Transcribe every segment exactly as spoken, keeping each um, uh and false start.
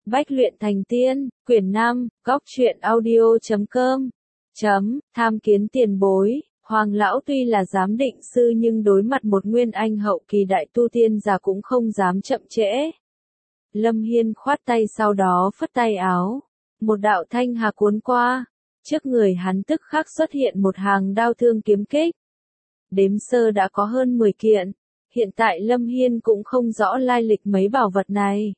Bách luyện thành tiên, quyển năm, góc truyện audio chấm com. Chấm, tham kiến tiền bối, Hoàng lão tuy là giám định sư nhưng đối mặt một nguyên anh hậu kỳ đại tu tiên già cũng không dám chậm trễ. Lâm Hiên khoát tay sau đó phất tay áo, một đạo thanh hà cuốn qua, trước người hắn tức khắc xuất hiện một hàng đao thương kiếm kích. Đếm sơ đã có hơn mười kiện, hiện tại Lâm Hiên cũng không rõ lai lịch mấy bảo vật này.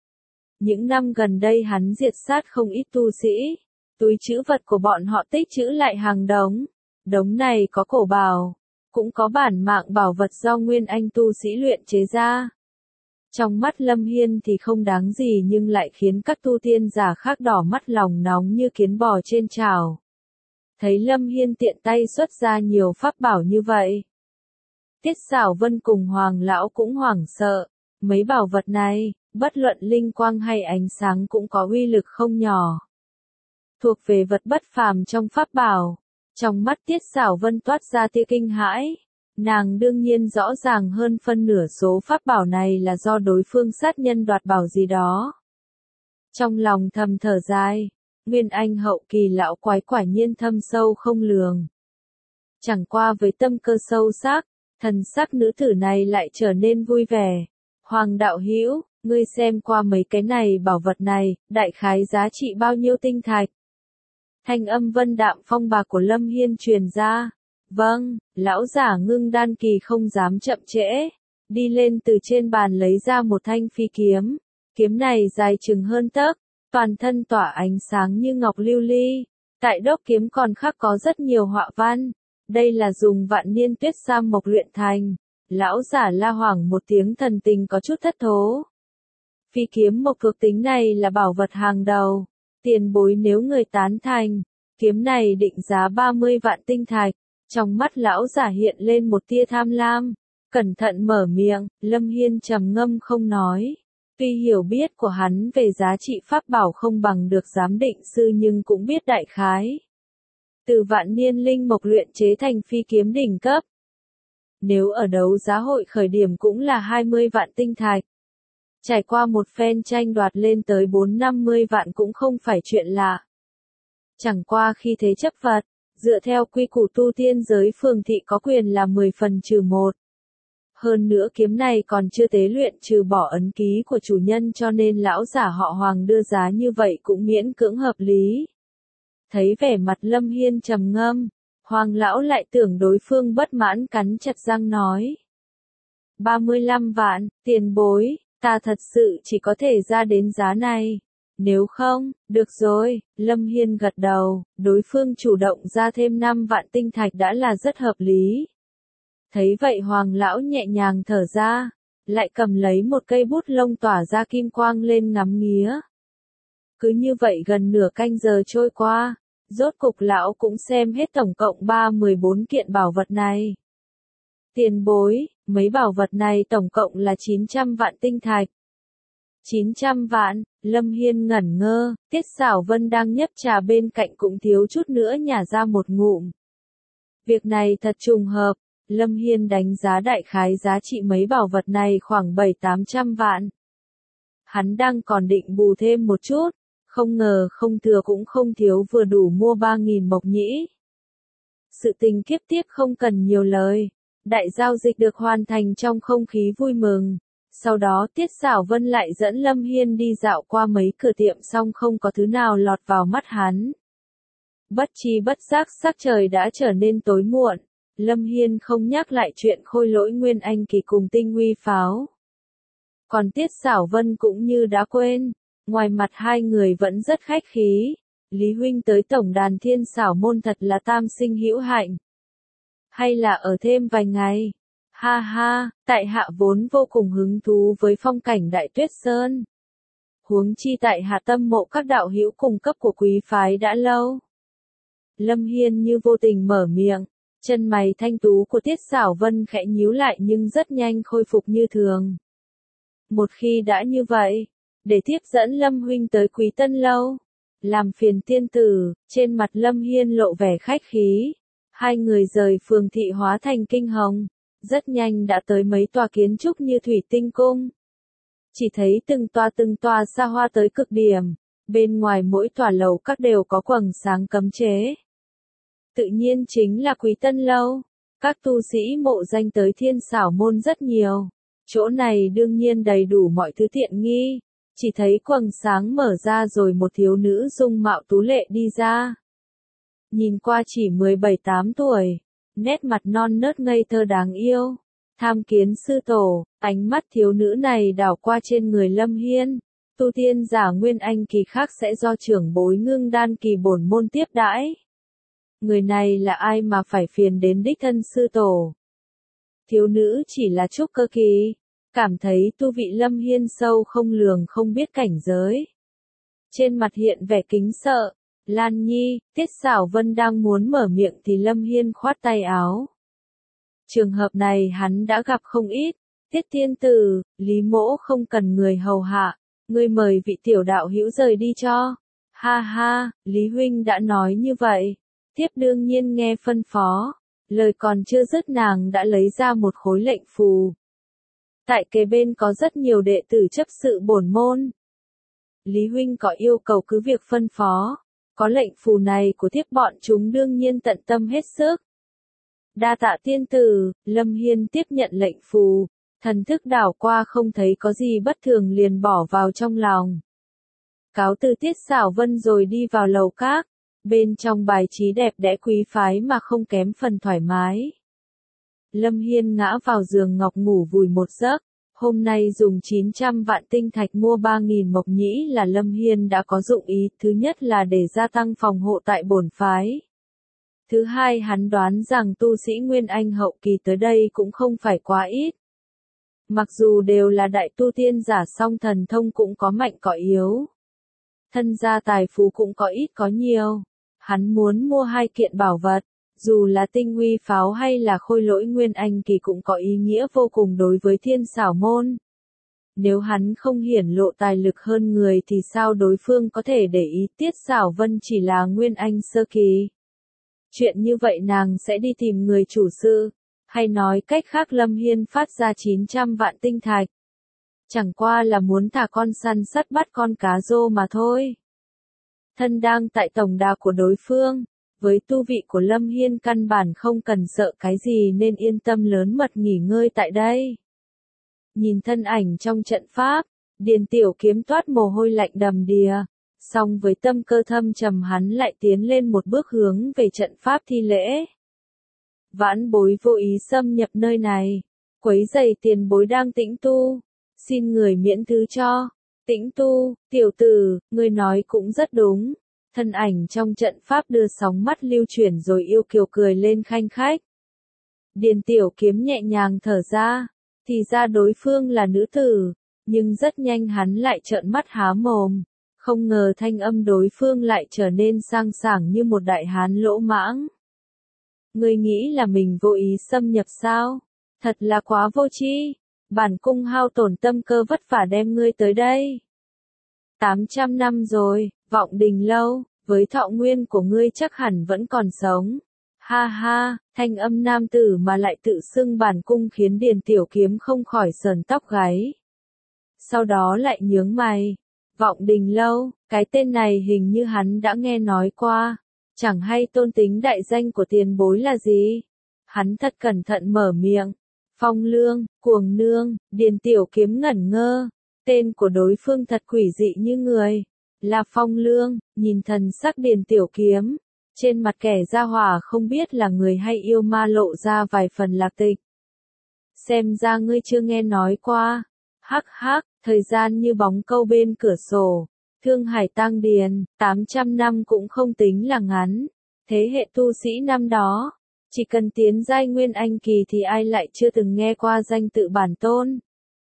Những năm gần đây hắn diệt sát không ít tu sĩ, túi trữ vật của bọn họ tích trữ lại hàng đống, đống này có cổ bảo, cũng có bản mạng bảo vật do nguyên anh tu sĩ luyện chế ra. Trong mắt Lâm Hiên thì không đáng gì nhưng lại khiến các tu tiên giả khác đỏ mắt lòng nóng như kiến bò trên chảo. Thấy Lâm Hiên tiện tay xuất ra nhiều pháp bảo như vậy, Tiết Sảo Vân cùng Hoàng lão cũng hoảng sợ, mấy bảo vật này, bất luận linh quang hay ánh sáng cũng có uy lực không nhỏ. Thuộc về vật bất phàm trong pháp bảo, trong mắt Tiết Sảo Vân toát ra tia kinh hãi, nàng đương nhiên rõ ràng hơn phân nửa số pháp bảo này là do đối phương sát nhân đoạt bảo gì đó. Trong lòng thầm thở dài, nguyên anh hậu kỳ lão quái quả nhiên thâm sâu không lường. Chẳng qua với tâm cơ sâu sắc, thần sắc nữ tử này lại trở nên vui vẻ. Hoàng đạo hữu, ngươi xem qua mấy cái này bảo vật này, đại khái giá trị bao nhiêu tinh thạch? Thanh âm vân đạm phong bạc của Lâm Hiên truyền ra. Vâng, lão giả ngưng đan kỳ không dám chậm trễ, đi lên từ trên bàn lấy ra một thanh phi kiếm. Kiếm này dài chừng hơn tấc, toàn thân tỏa ánh sáng như ngọc lưu ly. Tại đốc kiếm còn khắc có rất nhiều họa văn. Đây là dùng vạn niên tuyết sam mộc luyện thành. Lão giả la hoảng một tiếng thần tình có chút thất thố. Phi kiếm mộc thuộc tính này là bảo vật hàng đầu. Tiền bối nếu người tán thành, kiếm này định giá ba mươi vạn tinh thạch. Trong mắt lão giả hiện lên một tia tham lam. Cẩn thận mở miệng, Lâm Hiên trầm ngâm không nói. Tuy hiểu biết của hắn về giá trị pháp bảo không bằng được giám định sư nhưng cũng biết đại khái. Từ vạn niên linh mộc luyện chế thành phi kiếm đỉnh cấp. Nếu ở đấu giá hội khởi điểm cũng là hai mươi vạn tinh thạch. Trải qua một phen tranh đoạt lên tới bốn năm mươi vạn cũng không phải chuyện lạ. Chẳng qua khi thế chấp vật, dựa theo quy củ tu tiên giới phường thị có quyền là mười phần trừ một. Hơn nữa kiếm này còn chưa tế luyện trừ bỏ ấn ký của chủ nhân cho nên lão giả họ Hoàng đưa giá như vậy cũng miễn cưỡng hợp lý. Thấy vẻ mặt Lâm Hiên trầm ngâm, Hoàng lão lại tưởng đối phương bất mãn cắn chặt răng nói. ba mươi lăm vạn, tiền bối, ta thật sự chỉ có thể ra đến giá này. Nếu không, được rồi, Lâm Hiên gật đầu, đối phương chủ động ra thêm năm vạn tinh thạch đã là rất hợp lý. Thấy vậy Hoàng lão nhẹ nhàng thở ra, lại cầm lấy một cây bút lông tỏa ra kim quang lên ngắm nghía. Cứ như vậy gần nửa canh giờ trôi qua, rốt cục lão cũng xem hết tổng cộng ba mươi bốn kiện bảo vật này. Tiền bối, mấy bảo vật này tổng cộng là chín trăm vạn tinh thạch. chín trăm vạn, Lâm Hiên ngẩn ngơ, Tiết Sảo Vân đang nhấp trà bên cạnh cũng thiếu chút nữa nhả ra một ngụm. Việc này thật trùng hợp, Lâm Hiên đánh giá đại khái giá trị mấy bảo vật này khoảng bảy tám trăm vạn. Hắn đang còn định bù thêm một chút, không ngờ không thừa cũng không thiếu vừa đủ mua ba nghìn mộc nhĩ. Sự tình kiếp tiếp không cần nhiều lời, đại giao dịch được hoàn thành trong không khí vui mừng. Sau đó Tiết Sảo Vân lại dẫn Lâm Hiên đi dạo qua mấy cửa tiệm xong không có thứ nào lọt vào mắt hắn. Bất chi bất giác sắc trời đã trở nên tối muộn, Lâm Hiên không nhắc lại chuyện khôi lỗi nguyên anh kỳ cùng tinh huy pháo. Còn Tiết Sảo Vân cũng như đã quên, ngoài mặt hai người vẫn rất khách khí. Lý huynh tới tổng đàn Thiên Xảo môn thật là tam sinh hữu hạnh. Hay là ở thêm vài ngày? Ha ha, tại hạ vốn vô cùng hứng thú với phong cảnh Đại Tuyết Sơn. Huống chi tại hạ tâm mộ các đạo hữu cùng cấp của quý phái đã lâu. Lâm Hiên như vô tình mở miệng, chân mày thanh tú của Tiết Sảo Vân khẽ nhíu lại nhưng rất nhanh khôi phục như thường. Một khi đã như vậy, để tiếp dẫn Lâm huynh tới Quý Tân lâu, làm phiền tiên tử, trên mặt Lâm Hiên lộ vẻ khách khí. Hai người rời phường thị hóa thành kinh hồng, rất nhanh đã tới mấy tòa kiến trúc như Thủy Tinh Cung. chỉ thấy từng toa từng toa xa hoa tới cực điểm, bên ngoài mỗi tòa lầu các đều có quầng sáng cấm chế. Tự nhiên chính là Quý Tân Lâu, các tu sĩ mộ danh tới Thiên Xảo Môn rất nhiều, chỗ này đương nhiên đầy đủ mọi thứ tiện nghi, chỉ thấy quầng sáng mở ra rồi một thiếu nữ dung mạo tú lệ đi ra. Nhìn qua chỉ mười bảy tám tuổi, nét mặt non nớt ngây thơ đáng yêu. Tham kiến sư tổ, ánh mắt thiếu nữ này đảo qua trên người Lâm Hiên, tu tiên giả nguyên anh kỳ khác sẽ do trưởng bối Ngưng Đan kỳ bổn môn tiếp đãi. Người này là ai mà phải phiền đến đích thân sư tổ? Thiếu nữ chỉ là trúc cơ kỳ, cảm thấy tu vị Lâm Hiên sâu không lường không biết cảnh giới. Trên mặt hiện vẻ kính sợ, Lan Nhi, Tiết Xảo Vân đang muốn mở miệng thì Lâm Hiên khoát tay áo. Trường hợp này hắn đã gặp không ít, Tiết tiên tử, Lý mỗ không cần người hầu hạ, ngươi mời vị tiểu đạo hữu rời đi cho. Ha ha, Lý huynh đã nói như vậy, tiếp đương nhiên nghe phân phó, lời còn chưa dứt nàng đã lấy ra một khối lệnh phù. Tại kế bên có rất nhiều đệ tử chấp sự bổn môn. Lý huynh có yêu cầu cứ việc phân phó, có lệnh phù này của thiếp bọn chúng đương nhiên tận tâm hết sức. Đa tạ tiên tử, Lâm Hiên tiếp nhận lệnh phù, thần thức đảo qua không thấy có gì bất thường liền bỏ vào trong lòng. Cáo từ Tiết Xảo Vân rồi đi vào lầu các, bên trong bài trí đẹp đẽ quý phái mà không kém phần thoải mái. Lâm Hiên ngã vào giường ngọc ngủ vùi một giấc, hôm nay dùng chín trăm vạn tinh thạch mua ba nghìn mộc nhĩ là Lâm Hiên đã có dụng ý, thứ nhất là để gia tăng phòng hộ tại bổn phái. Thứ hai hắn đoán rằng tu sĩ Nguyên Anh hậu kỳ tới đây cũng không phải quá ít. Mặc dù đều là đại tu tiên giả song thần thông cũng có mạnh có yếu. Thân gia tài phú cũng có ít có nhiều. Hắn muốn mua hai kiện bảo vật, dù là tinh huy pháo hay là khôi lỗi Nguyên Anh kỳ cũng có ý nghĩa vô cùng đối với Thiên Xảo Môn. Nếu hắn không hiển lộ tài lực hơn người thì sao đối phương có thể để ý Tiết Xảo Vân chỉ là Nguyên Anh sơ kỳ. Chuyện như vậy nàng sẽ đi tìm người chủ sự, hay nói cách khác Lâm Hiên phát ra chín trăm vạn tinh thạch. Chẳng qua là muốn thả con săn sắt bắt con cá rô mà thôi. Thân đang tại tổng đà của đối phương, với tu vị của Lâm Hiên căn bản không cần sợ cái gì nên yên tâm lớn mật nghỉ ngơi tại đây. Nhìn thân ảnh trong trận pháp, Điền Tiểu Kiếm toát mồ hôi lạnh đầm đìa. Song với tâm cơ thâm trầm hắn lại tiến lên một bước hướng về trận pháp thi lễ. Vãn bối vô ý xâm nhập nơi này, quấy rầy tiền bối đang tĩnh tu, xin người miễn thứ cho. Tĩnh tu, tiểu tử, ngươi nói cũng rất đúng. Thân ảnh trong trận pháp đưa sóng mắt lưu chuyển rồi yêu kiều cười lên khanh khách. Điền Tiểu Kiếm nhẹ nhàng thở ra, thì ra đối phương là nữ tử, nhưng rất nhanh hắn lại trợn mắt há mồm. Không ngờ thanh âm đối phương lại trở nên sang sảng như một đại hán lỗ mãng. Ngươi nghĩ là mình vô ý xâm nhập sao? Thật là quá vô tri. Bản cung hao tổn tâm cơ vất vả đem ngươi tới đây. tám trăm năm rồi, Vọng Đình Lâu, với thọ nguyên của ngươi chắc hẳn vẫn còn sống. Ha ha, thanh âm nam tử mà lại tự xưng bản cung khiến Điền Tiểu Kiếm không khỏi sờn tóc gáy. Sau đó lại nhướng mày. Vọng Đình Lâu, cái tên này hình như hắn đã nghe nói qua, chẳng hay tôn tính đại danh của tiền bối là gì. Hắn thật cẩn thận mở miệng. Phong Lương, Cuồng Nương, Điền Tiểu Kiếm ngẩn ngơ, tên của đối phương thật quỷ dị như người. Là Phong Lương, nhìn thần sắc Điền Tiểu Kiếm, trên mặt kẻ gia hỏa không biết là người hay yêu ma lộ ra vài phần lạc tịch. Xem ra ngươi chưa nghe nói qua. Hắc hắc. Thời gian như bóng câu bên cửa sổ, Thương Hải Tăng Điền, tám trăm năm cũng không tính là ngắn. Thế hệ tu sĩ năm đó, chỉ cần tiến giai Nguyên Anh kỳ thì ai lại chưa từng nghe qua danh tự bản tôn.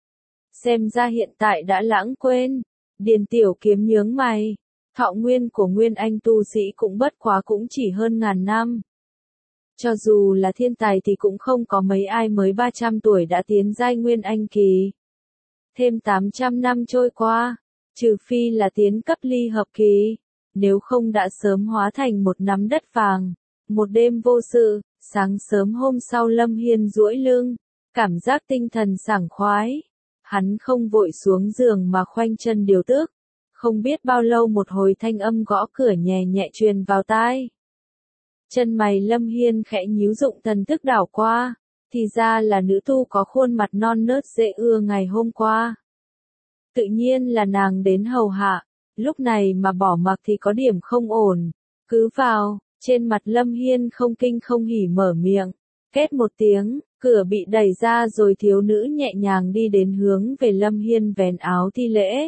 Xem ra hiện tại đã lãng quên. Điền Tiểu Kiếm nhướng mày, thọ nguyên của Nguyên Anh tu sĩ cũng bất quá cũng chỉ hơn ngàn năm. Cho dù là thiên tài thì cũng không có mấy ai mới ba trăm tuổi đã tiến giai Nguyên Anh kỳ. Thêm tám trăm năm trôi qua, trừ phi là tiến cấp ly hợp kỳ, nếu không đã sớm hóa thành một nắm đất vàng. Một đêm vô sự, sáng sớm hôm sau Lâm Hiên duỗi lưng, cảm giác tinh thần sảng khoái. Hắn không vội xuống giường mà khoanh chân điều tức. Không biết bao lâu một hồi thanh âm gõ cửa nhẹ nhẹ truyền vào tai. Chân mày Lâm Hiên khẽ nhíu, dụng thần thức đảo qua, thì ra là nữ tu có khuôn mặt non nớt dễ ưa ngày hôm qua. Tự nhiên là nàng đến hầu hạ, lúc này mà bỏ mặc thì có điểm không ổn. Cứ vào, trên mặt Lâm Hiên không kinh không hỉ mở miệng, két một tiếng, cửa bị đẩy ra rồi thiếu nữ nhẹ nhàng đi đến hướng về Lâm Hiên vén áo thi lễ.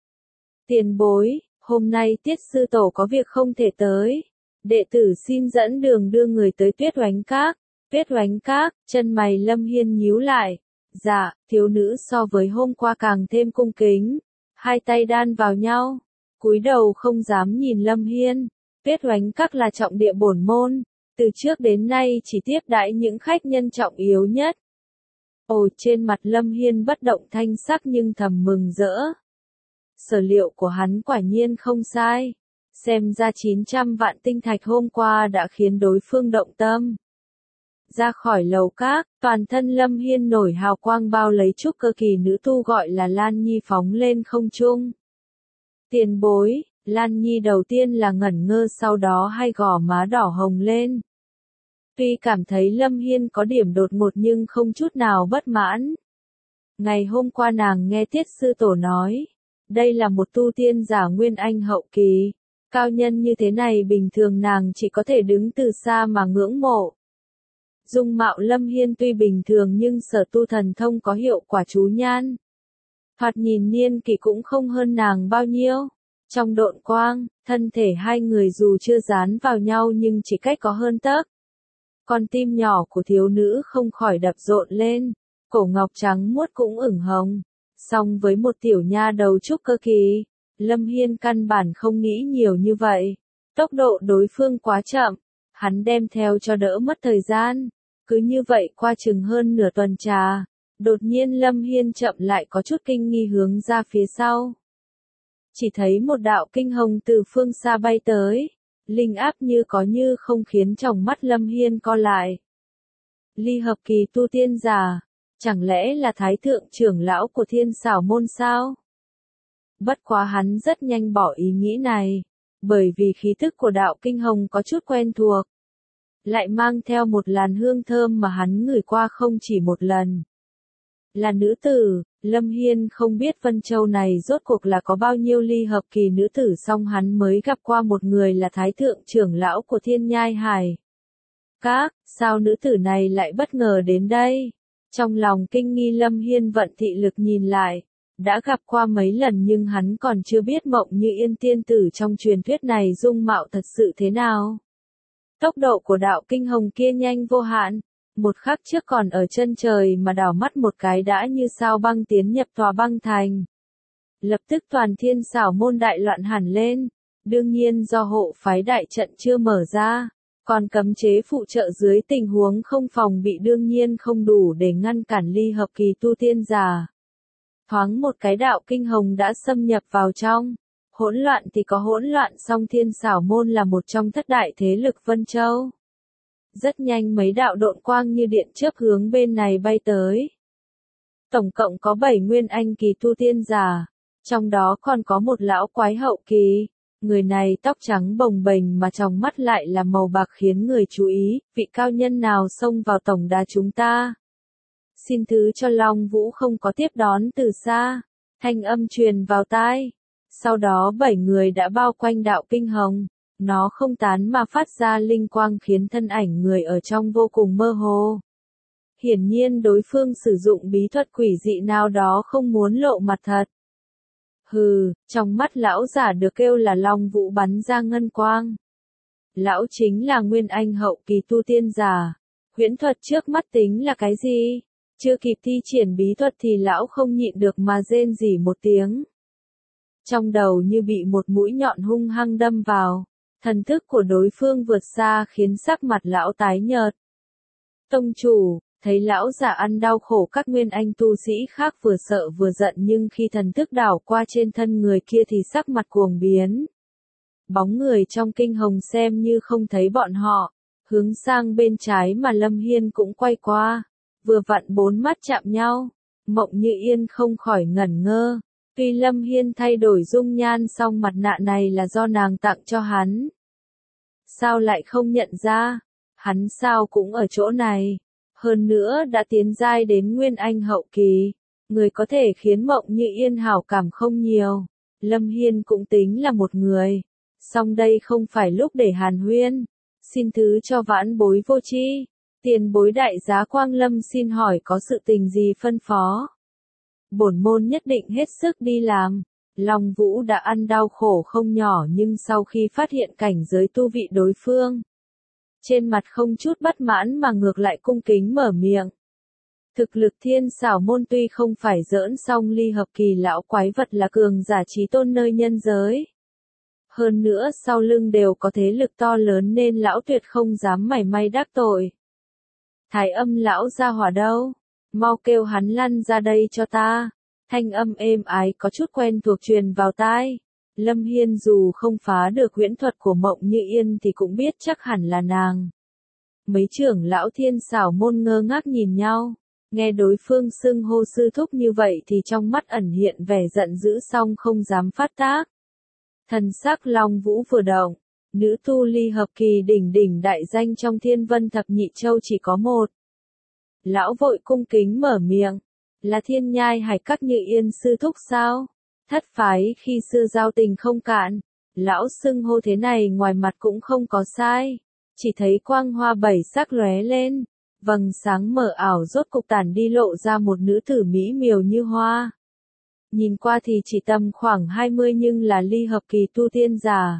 Tiền bối, hôm nay Tiết sư tổ có việc không thể tới. Đệ tử xin dẫn đường đưa người tới Tuyết Oánh Các. Tuyết Oánh Các, chân mày Lâm Hiên nhíu lại. Dạ, thiếu nữ so với hôm qua càng thêm cung kính. Hai tay đan vào nhau, cúi đầu không dám nhìn Lâm Hiên. Tuyết Oánh Các là trọng địa bổn môn, từ trước đến nay chỉ tiếp đãi những khách nhân trọng yếu nhất. Ồ, trên mặt Lâm Hiên bất động thanh sắc nhưng thầm mừng rỡ. Sở liệu của hắn quả nhiên không sai. Xem ra chín trăm vạn tinh thạch hôm qua đã khiến đối phương động tâm. Ra khỏi lầu các, toàn thân Lâm Hiên nổi hào quang bao lấy trúc cơ kỳ nữ tu gọi là Lan Nhi phóng lên không trung. Tiền bối, Lan Nhi đầu tiên là ngẩn ngơ, sau đó hai gò má đỏ hồng lên. Tuy cảm thấy Lâm Hiên có điểm đột ngột nhưng không chút nào bất mãn. Ngày hôm qua nàng nghe Tiết sư tổ nói, đây là một tu tiên giả nguyên anh hậu kỳ. Cao nhân như thế này bình thường nàng chỉ có thể đứng từ xa mà ngưỡng mộ. Dung mạo Lâm Hiên tuy bình thường nhưng sở tu thần thông có hiệu quả chú nhan. Thoạt nhìn niên kỷ cũng không hơn nàng bao nhiêu. Trong độn quang, thân thể hai người dù chưa dán vào nhau nhưng chỉ cách có hơn tấc. Con tim nhỏ của thiếu nữ không khỏi đập rộn lên, cổ ngọc trắng muốt cũng ửng hồng. Song với một tiểu nha đầu trúc cơ kỳ, Lâm Hiên căn bản không nghĩ nhiều như vậy. Tốc độ đối phương quá chậm, hắn đem theo cho đỡ mất thời gian. Cứ như vậy qua chừng hơn nửa tuần trà, đột nhiên Lâm Hiên chậm lại, có chút kinh nghi hướng ra phía sau. Chỉ thấy một đạo kinh hồng từ phương xa bay tới, linh áp như có như không khiến tròng mắt Lâm Hiên co lại. Ly hợp kỳ tu tiên giả, chẳng lẽ là thái thượng trưởng lão của Thiên Xảo môn sao? Bất quá hắn rất nhanh bỏ ý nghĩ này, bởi vì khí tức của đạo kinh hồng có chút quen thuộc. Lại mang theo một làn hương thơm mà hắn ngửi qua không chỉ một lần. Là nữ tử, Lâm Hiên không biết Vân Châu này rốt cuộc là có bao nhiêu ly hợp kỳ nữ tử, song hắn mới gặp qua một người là thái thượng trưởng lão của Thiên Nhai Hải. Các, sao nữ tử này lại bất ngờ đến đây? Trong lòng kinh nghi Lâm Hiên vận thị lực nhìn lại. Đã gặp qua mấy lần nhưng hắn còn chưa biết Mộng Như Yên tiên tử trong truyền thuyết này dung mạo thật sự thế nào. Tốc độ của đạo kinh hồng kia nhanh vô hạn, một khắc trước còn ở chân trời mà đảo mắt một cái đã như sao băng tiến nhập tòa băng thành. Lập tức toàn Thiên Xảo môn đại loạn hẳn lên, đương nhiên do hộ phái đại trận chưa mở ra, còn cấm chế phụ trợ dưới tình huống không phòng bị đương nhiên không đủ để ngăn cản ly hợp kỳ tu tiên giả. Thoáng một cái đạo kinh hồng đã xâm nhập vào trong. Hỗn loạn thì có hỗn loạn, song Thiên Xảo môn là một trong thất đại thế lực Vân Châu. Rất nhanh mấy đạo độn quang như điện chớp hướng bên này bay tới. Tổng cộng có bảy nguyên anh kỳ tu tiên giả, trong đó còn có một lão quái hậu kỳ. Người này tóc trắng bồng bềnh mà trong mắt lại là màu bạc khiến người chú ý, vị cao nhân nào xông vào tổng đà chúng ta. Xin thứ cho Long Vũ không có tiếp đón từ xa, thanh âm truyền vào tai. Sau đó bảy người đã bao quanh đạo kinh hồng, nó không tán mà phát ra linh quang khiến thân ảnh người ở trong vô cùng mơ hồ. Hiển nhiên đối phương sử dụng bí thuật quỷ dị nào đó không muốn lộ mặt thật. Hừ, trong mắt lão giả được kêu là Long Vũ bắn ra ngân quang. Lão chính là nguyên anh hậu kỳ tu tiên giả, huyễn thuật trước mắt tính là cái gì? Chưa kịp thi triển bí thuật thì lão không nhịn được mà rên rỉ một tiếng. Trong đầu như bị một mũi nhọn hung hăng đâm vào, thần thức của đối phương vượt xa khiến sắc mặt lão tái nhợt. Tông chủ, thấy lão giả ăn đau khổ các nguyên anh tu sĩ khác vừa sợ vừa giận, nhưng khi thần thức đảo qua trên thân người kia thì sắc mặt cuồng biến. Bóng người trong kinh hồng xem như không thấy bọn họ, hướng sang bên trái mà Lâm Hiên cũng quay qua, vừa vặn bốn mắt chạm nhau. Mộng Như Yên không khỏi ngẩn ngơ. Tuy Lâm Hiên thay đổi dung nhan song mặt nạ này là do nàng tặng cho hắn. Sao lại không nhận ra? Hắn sao cũng ở chỗ này. Hơn nữa đã tiến giai đến Nguyên Anh hậu kỳ. Người có thể khiến Mộng Như Yên hảo cảm không nhiều. Lâm Hiên cũng tính là một người. Song đây không phải lúc để hàn huyên. Xin thứ cho vãn bối vô tri. Tiền bối đại giá Quang Lâm xin hỏi có sự tình gì phân phó. Bổn môn nhất định hết sức đi làm. Long Vũ đã ăn đau khổ không nhỏ nhưng sau khi phát hiện cảnh giới tu vị đối phương, trên mặt không chút bất mãn mà ngược lại cung kính mở miệng. Thực lực Thiên Xảo môn tuy không phải giỡn, song ly hợp kỳ lão quái vật là cường giả chí tôn nơi nhân giới. Hơn nữa sau lưng đều có thế lực to lớn nên lão tuyệt không dám mảy may đắc tội. Thái Âm lão gia hỏa đâu? Mau kêu hắn lăn ra đây cho ta. Thanh âm êm ái có chút quen thuộc truyền vào tai. Lâm Hiên dù không phá được huyễn thuật của Mộng Như Yên thì cũng biết chắc hẳn là nàng. Mấy trưởng lão Thiên Xảo môn ngơ ngác nhìn nhau. Nghe đối phương xưng hô sư thúc như vậy thì trong mắt ẩn hiện vẻ giận dữ song không dám phát tác. Thần sắc Long Vũ vừa động. Nữ tu ly hợp kỳ đỉnh đỉnh đại danh trong Thiên Vân Thập Nhị Châu chỉ có một. Lão vội cung kính mở miệng. Là Thiên Nhai Hải Các Như Yên sư thúc sao? Thất phái khi xưa giao tình không cạn. Lão xưng hô thế này ngoài mặt cũng không có sai. Chỉ thấy quang hoa bảy sắc lóe lên. Vầng sáng mờ ảo rốt cục tản đi lộ ra một nữ tử mỹ miều như hoa. Nhìn qua thì chỉ tầm khoảng hai mươi nhưng là ly hợp kỳ tu tiên giả.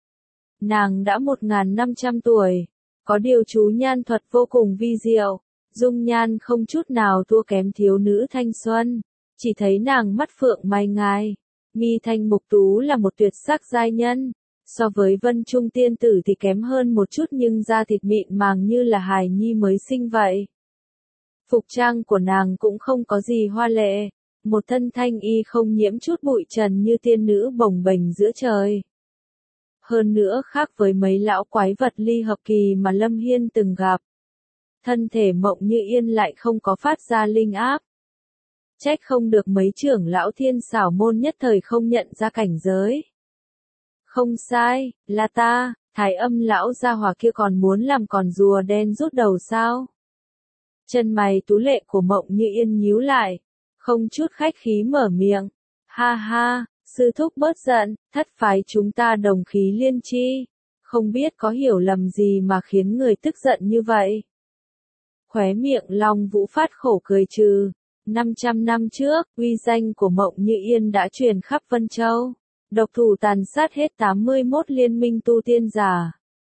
Nàng đã một nghìn năm trăm tuổi. Có điều chú nhan thuật vô cùng vi diệu. Dung nhan không chút nào thua kém thiếu nữ thanh xuân. Chỉ thấy nàng mắt phượng mai ngai. Mi thanh mục tú là một tuyệt sắc giai nhân. So với Vân Trung tiên tử thì kém hơn một chút nhưng da thịt mịn màng như là hài nhi mới sinh vậy. Phục trang của nàng cũng không có gì hoa lệ. Một thân thanh y không nhiễm chút bụi trần như tiên nữ bồng bềnh giữa trời. Hơn nữa khác với mấy lão quái vật ly hợp kỳ mà Lâm Hiên từng gặp. Thân thể Mộng Như Yên lại không có phát ra linh áp. Trách không được mấy trưởng lão Thiên Xảo môn nhất thời không nhận ra cảnh giới. Không sai, là ta, Thái Âm lão gia hỏa kia còn muốn làm con rùa đen rút đầu sao? Chân mày tú lệ của Mộng Như Yên nhíu lại, không chút khách khí mở miệng. Ha ha, sư thúc bớt giận, thất phái chúng ta đồng khí liên chi. Không biết có hiểu lầm gì mà khiến người tức giận như vậy. Khóe miệng Long Vũ phát khổ cười trừ. năm trăm năm trước, uy danh của Mộng Như Yên đã truyền khắp Vân Châu. Độc thủ tàn sát hết tám mươi mốt liên minh tu tiên giả.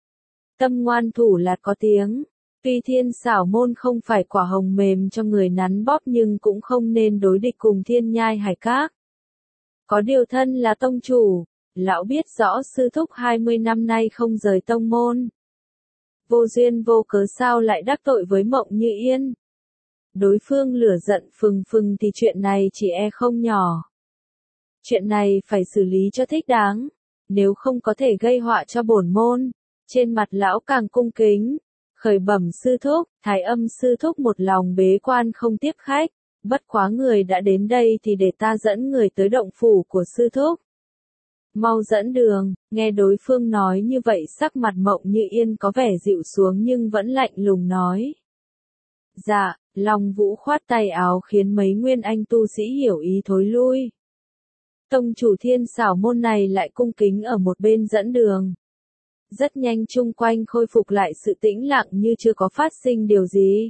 Tâm ngoan thủ lạt có tiếng. Tuy Thiên Xảo môn không phải quả hồng mềm cho người nắn bóp nhưng cũng không nên đối địch cùng Thiên Nhai Hải Các. Có điều thân là tông chủ. Lão biết rõ sư thúc hai mươi năm nay không rời tông môn. Vô duyên vô cớ sao lại đắc tội với Mộng Như Yên. Đối phương lửa giận phừng phừng thì chuyện này chỉ e không nhỏ. Chuyện này phải xử lý cho thích đáng. Nếu không có thể gây họa cho bổn môn. Trên mặt lão càng cung kính. Khởi bẩm sư thúc, Thái Âm sư thúc một lòng bế quan không tiếp khách. Bất quá người đã đến đây thì để ta dẫn người tới động phủ của sư thúc. Mau dẫn đường, nghe đối phương nói như vậy sắc mặt Mộng Như Yên có vẻ dịu xuống nhưng vẫn lạnh lùng nói. Dạ, Long Vũ khoát tay áo khiến mấy nguyên anh tu sĩ hiểu ý thối lui. Tông chủ Thiên Xảo môn này lại cung kính ở một bên dẫn đường. Rất nhanh chung quanh khôi phục lại sự tĩnh lặng như chưa có phát sinh điều gì.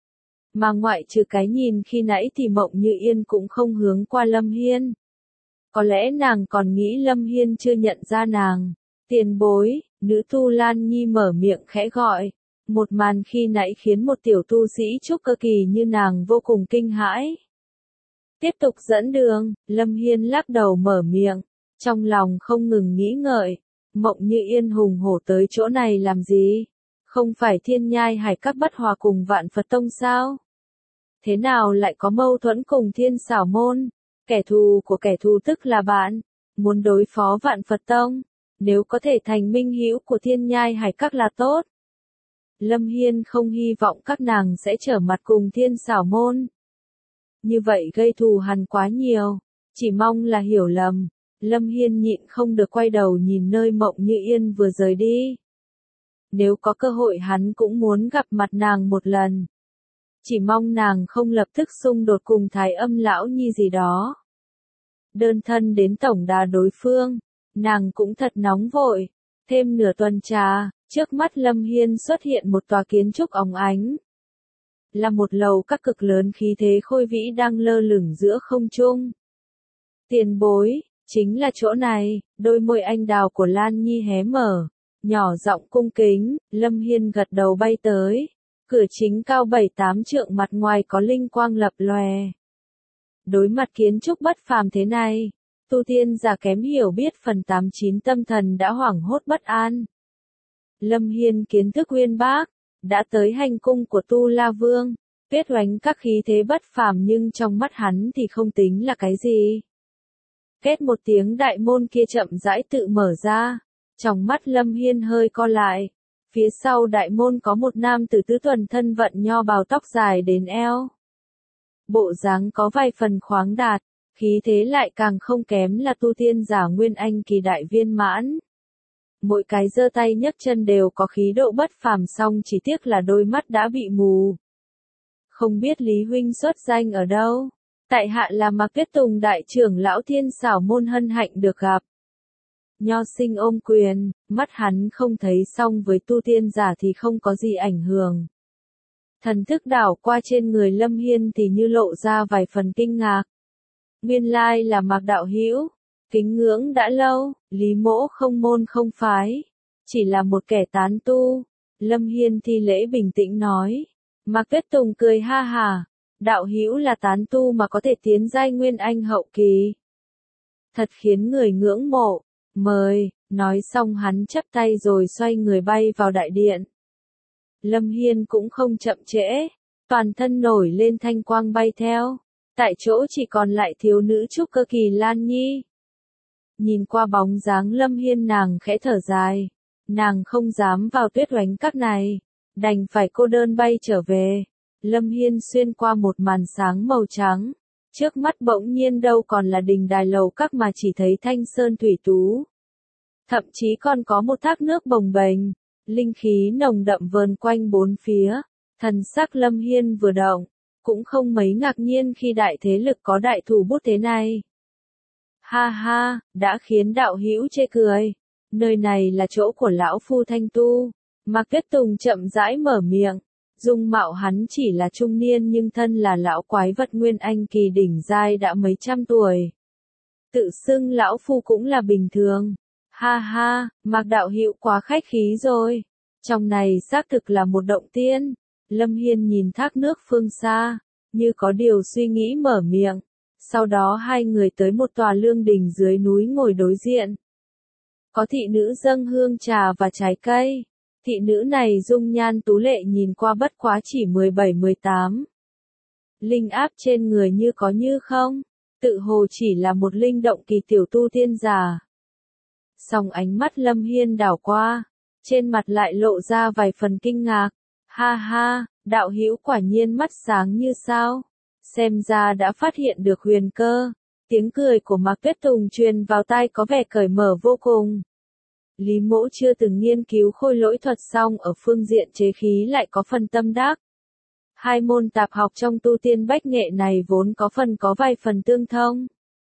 Mà ngoại trừ cái nhìn khi nãy thì Mộng Như Yên cũng không hướng qua Lâm Hiên. Có lẽ nàng còn nghĩ Lâm Hiên chưa nhận ra nàng. Tiền bối, nữ tu Lan Nhi mở miệng khẽ gọi. Một màn khi nãy khiến một tiểu tu sĩ trúc cơ kỳ như nàng vô cùng kinh hãi. Tiếp tục dẫn đường, Lâm Hiên lắc đầu mở miệng. Trong lòng không ngừng nghĩ ngợi. Mộng Như Yên hùng hổ tới chỗ này làm gì? Không phải Thiên Nhai Hải Các bất hòa cùng Vạn Phật Tông sao? Thế nào lại có mâu thuẫn cùng Thiên Xảo môn? Kẻ thù của kẻ thù tức là bạn, muốn đối phó Vạn Phật Tông, nếu có thể thành minh hữu của Thiên Nhai Hải Các là tốt. Lâm Hiên không hy vọng các nàng sẽ trở mặt cùng Thiên Xảo môn. như vậy gây thù hằn quá nhiều, chỉ mong là hiểu lầm. Lâm Hiên nhịn không được quay đầu nhìn nơi Mộng Như Yên vừa rời đi. Nếu có cơ hội hắn cũng muốn gặp mặt nàng một lần. Chỉ mong nàng không lập tức xung đột cùng Thái Âm lão nhi gì đó. Đơn thân đến tổng đà đối phương, nàng cũng thật nóng vội. Thêm nửa tuần trà, trước mắt Lâm Hiên xuất hiện một tòa kiến trúc óng ánh. Là một lầu các cực lớn khí thế khôi vĩ đang lơ lửng giữa không trung. Tiền bối, chính là chỗ này, đôi môi anh đào của Lan Nhi hé mở, nhỏ giọng cung kính, Lâm Hiên gật đầu bay tới. Cửa chính cao bảy tám trượng, mặt ngoài có linh quang lập lòe. Đối mặt kiến trúc bất phàm thế này, tu tiên giả kém hiểu biết phần tám chín tâm thần đã hoảng hốt bất an. Lâm Hiên kiến thức uyên bác, đã tới hành cung của Tu La Vương, Tuyết Oánh các khí thế bất phàm nhưng trong mắt hắn thì không tính là cái gì. Kết một tiếng, đại môn kia chậm rãi tự mở ra, trong mắt Lâm Hiên hơi co lại. Phía sau đại môn có một nam tử tứ tuần thân vận nho bào, tóc dài đến eo. Bộ dáng có vài phần khoáng đạt, khí thế lại càng không kém là tu tiên giả nguyên anh kỳ đại viên mãn. Mỗi cái giơ tay nhấc chân đều có khí độ bất phàm, song chỉ tiếc là đôi mắt đã bị mù. Không biết Lý huynh xuất danh ở đâu? Tại hạ là Mạc Tuyết Tùng, đại trưởng lão Thiên Xảo môn, hân hạnh được gặp. Nho sinh ôm quyền, mắt hắn không thấy, song với tu tiên giả thì không có gì ảnh hưởng. Thần thức đảo qua trên người Lâm Hiên thì như lộ ra vài phần kinh ngạc. Nguyên lai là Mạc đạo hữu, kính ngưỡng đã lâu, Lý mỗ không môn không phái, chỉ là một kẻ tán tu. Lâm Hiên thi lễ bình tĩnh nói. Mạc Tuyết Tùng cười ha hà, đạo hữu là tán tu mà có thể tiến giai nguyên anh hậu kỳ. Thật khiến người ngưỡng mộ, mời, nói xong hắn chắp tay rồi xoay người bay vào đại điện. Lâm Hiên cũng không chậm trễ, toàn thân nổi lên thanh quang bay theo, tại chỗ chỉ còn lại thiếu nữ trúc cơ kỳ Lan Nhi. Nhìn qua bóng dáng Lâm Hiên, nàng khẽ thở dài, nàng không dám vào Tuyết Oánh các này, đành phải cô đơn bay trở về. Lâm Hiên xuyên qua một màn sáng màu trắng, trước mắt bỗng nhiên đâu còn là đình đài lầu các mà chỉ thấy thanh sơn thủy tú. Thậm chí còn có một thác nước bồng bềnh, linh khí nồng đậm vờn quanh bốn phía. Thần sắc Lâm Hiên vừa động, cũng không mấy ngạc nhiên khi đại thế lực có đại thủ bút thế này. Ha ha, đã khiến đạo hữu chê cười. Nơi này là chỗ của lão phu thanh tu. Mạc Tuyết Tùng chậm rãi mở miệng. Dung mạo hắn chỉ là trung niên nhưng thân là lão quái vật nguyên anh kỳ đỉnh giai đã mấy trăm tuổi. Tự xưng lão phu cũng là bình thường. Ha ha, Mạc đạo hữu quá khách khí rồi. Trong này xác thực là một động tiên. Lâm Hiên nhìn thác nước phương xa, như có điều suy nghĩ mở miệng. Sau đó hai người tới một tòa lương đình dưới núi ngồi đối diện. Có thị nữ dâng hương trà và trái cây. Thị nữ này dung nhan tú lệ, nhìn qua bất quá chỉ mười bảy mười tám. Linh áp trên người như có như không, tự hồ chỉ là một linh động kỳ tiểu tu tiên giả. Song ánh mắt Lâm Hiên đảo qua, trên mặt lại lộ ra vài phần kinh ngạc. Ha ha, đạo hữu quả nhiên mắt sáng như sao. Xem ra đã phát hiện được huyền cơ. Tiếng cười của Mạc Tuyết Tùng truyền vào tai có vẻ cởi mở vô cùng. Lý mỗ chưa từng nghiên cứu khôi lỗi thuật, song ở phương diện chế khí lại có phần tâm đắc. Hai môn tạp học trong tu tiên bách nghệ này vốn có phần có vài phần tương thông.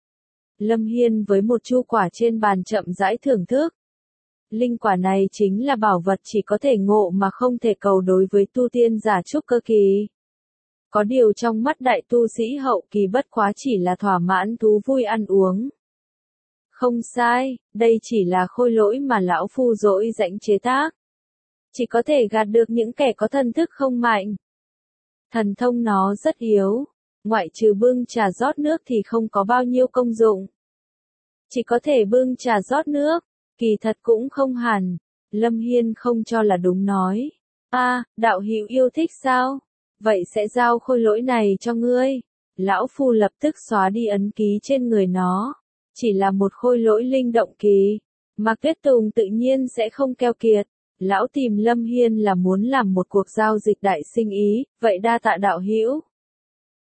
Lâm Hiên với một chu quả trên bàn chậm rãi thưởng thức. Linh quả này chính là bảo vật chỉ có thể ngộ mà không thể cầu đối với tu tiên giả trúc cơ kỳ. Có điều trong mắt đại tu sĩ hậu kỳ bất quá chỉ là thỏa mãn thú vui ăn uống. Không sai, đây chỉ là khôi lỗi mà lão phu dỗi dãnh chế tác. Chỉ có thể gạt được những kẻ có thần thức không mạnh. Thần thông nó rất yếu, ngoại trừ bưng trà rót nước thì không có bao nhiêu công dụng. Chỉ có thể bưng trà rót nước, kỳ thật cũng không hẳn. Lâm Hiên không cho là đúng nói. A, à, đạo hữu yêu thích sao? Vậy sẽ giao khôi lỗi này cho ngươi. Lão phu lập tức xóa đi ấn ký trên người nó. Chỉ là một khôi lỗi linh động kỳ. Mạc Tuyết Tùng tự nhiên sẽ không keo kiệt. Lão tìm Lâm Hiên là muốn làm một cuộc giao dịch đại sinh ý, vậy đa tạ đạo hữu.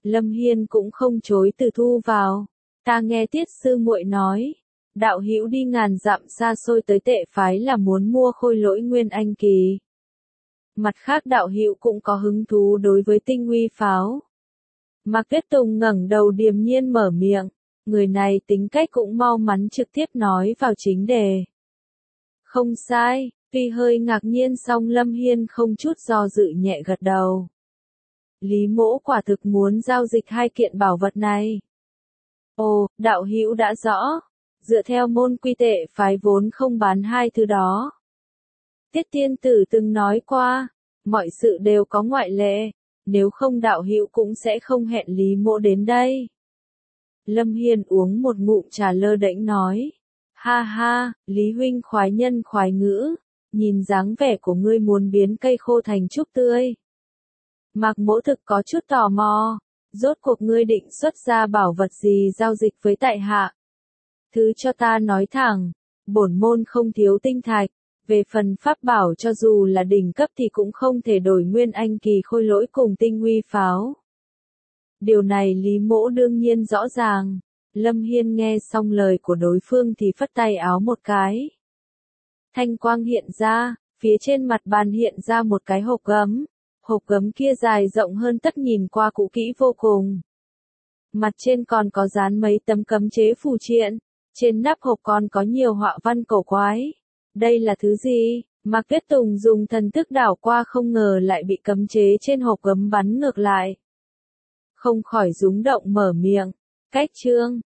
Lâm Hiên cũng không chối từ thu vào. Ta nghe Tiết sư muội nói, đạo hữu đi ngàn dặm xa xôi tới Tệ phái là muốn mua khôi lỗi nguyên anh kỳ. Mặt khác đạo hữu cũng có hứng thú đối với tinh huy pháo. Mạc Tuyết Tùng ngẩng đầu điềm nhiên mở miệng, người này tính cách cũng mau mắn trực tiếp nói vào chính đề. Không sai, tuy hơi ngạc nhiên song Lâm Hiên không chút do dự nhẹ gật đầu. Lý Mỗ quả thực muốn giao dịch hai kiện bảo vật này. Ồ, đạo hữu đã rõ, dựa theo môn quy Tệ phái vốn không bán hai thứ đó. Tiết tiên tử từng nói qua, mọi sự đều có ngoại lệ, nếu không đạo hữu cũng sẽ không hẹn Lý Mỗ đến đây. Lâm Hiên uống một ngụm trà lơ đễnh nói, ha ha, Lý huynh khoái nhân khoái ngữ, nhìn dáng vẻ của ngươi muốn biến cây khô thành trúc tươi. Mạc Mỗ thực có chút tò mò, rốt cuộc ngươi định xuất ra bảo vật gì giao dịch với tại hạ. Thứ cho ta nói thẳng, bổn môn không thiếu tinh thạch, về phần pháp bảo cho dù là đỉnh cấp thì cũng không thể đổi nguyên anh kỳ khôi lỗi cùng tinh huy pháo. Điều này Lý Mỗ đương nhiên rõ ràng. Lâm Hiên nghe xong lời của đối phương thì phất tay áo một cái. Thanh quang hiện ra, phía trên mặt bàn hiện ra một cái hộp gấm. Hộp gấm kia dài rộng hơn tất nhìn qua cũ kỹ vô cùng. Mặt trên còn có dán mấy tấm cấm chế phù triện, trên nắp hộp còn có nhiều họa văn cổ quái. Đây là thứ gì? Mạc Tuyết Tùng dùng thần thức đảo qua không ngờ lại bị cấm chế trên hộp gấm bắn ngược lại. Không khỏi rúng động mở miệng. Cách chương